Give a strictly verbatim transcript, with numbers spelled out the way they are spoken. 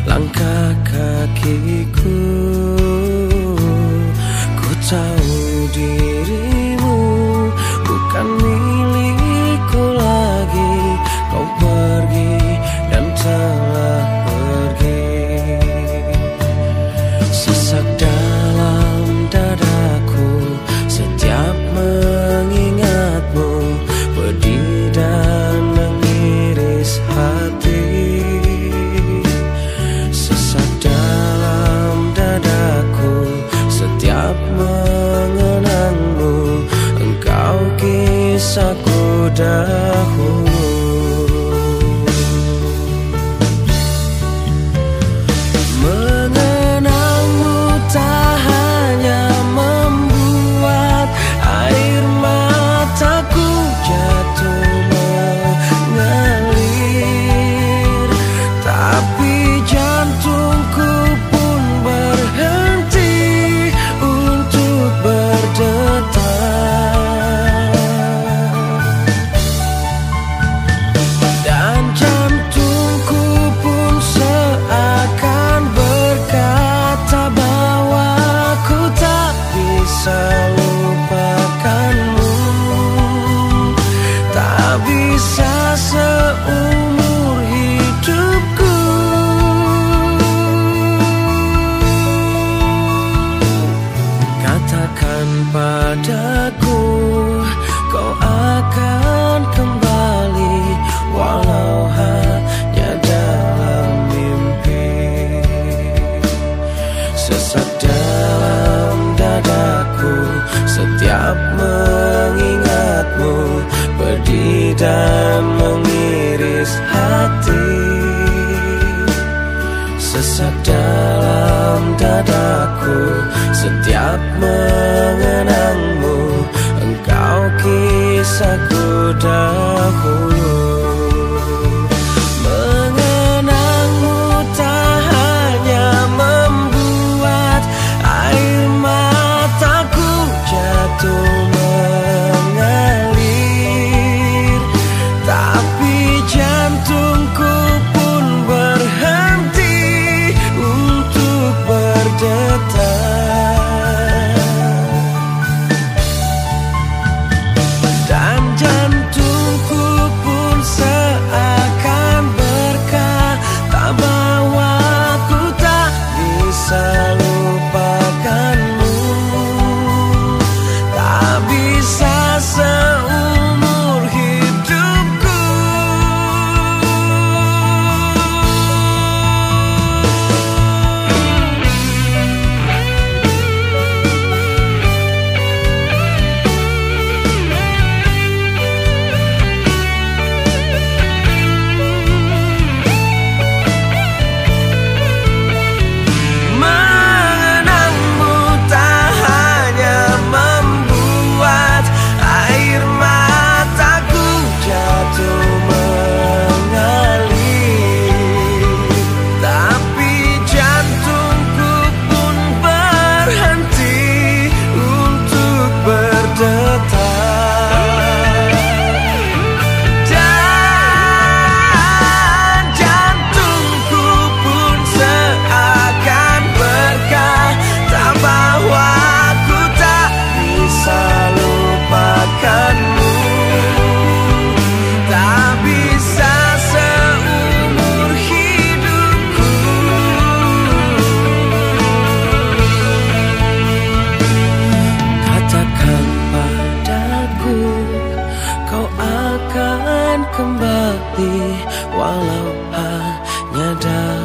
langkah kakiku. Ku tahu dirimu bukan milikku lagi. Kau pergi dan telah pergi. Sesak dalam dadaku setiap mengingatmu, pedih dan mengiris hati. Sesak dalam dadaku setiap mengenangmu, engkau kisahku dahulu. Seumur hidupku katakan padaku, kau akan kembali walau hanya dalam mimpi. Sesak dalam dadaku setiap mengingatmu, pedih dan mengiris hati. Sesak dalam dadaku setiap mengenangmu, engkau kisahku dahulu. Mengenangmu tak hanya membuat air mataku jatuh mengalir, tapi jantungku pun berhenti untuk berdetak. Dan jantungku pun seakan berkata bahwa ku tak bisa lupakanmu, tak bisa seumur hidupku. Mengenangmu tak hanya membuat air mataku jatuh mengalir, tapi jantungku pun berhenti untuk berdetak. Dan jantungku pun seakan berkata bahwa ku tak bisa lupakanmu, tak bisa seumur hidupku. Katakan padaku, kau akan kembali walau hanya dalam